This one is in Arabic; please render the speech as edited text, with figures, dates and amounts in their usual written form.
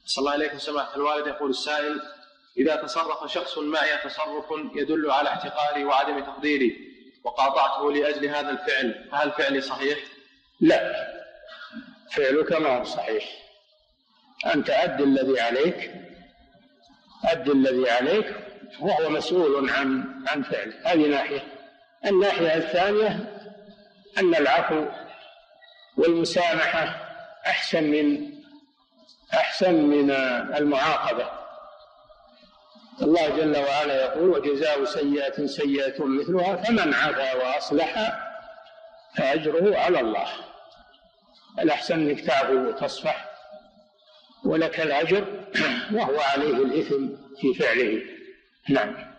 صلى الله عليه وسلم الوالد. يقول السائل: إذا تصرف شخص معي تصرف يدل على احتقاري وعدم تقديري وقاطعته لأجل هذا الفعل، فهل فعلي صحيح؟ لا، فعلك ما هو صحيح. أنت أد الذي عليك وهو مسؤول عن فعله. هذه ناحية. الناحية الثانية أن العفو والمسامحة أحسن من المعاقبة. الله جل وعلا يقول: وجزاء سيئة سيئة مثلها فمن عفا وأصلح فأجره على الله. الأحسن أنك تعفو وتصفح ولك الأجر وهو عليه الإثم في فعله. نعم.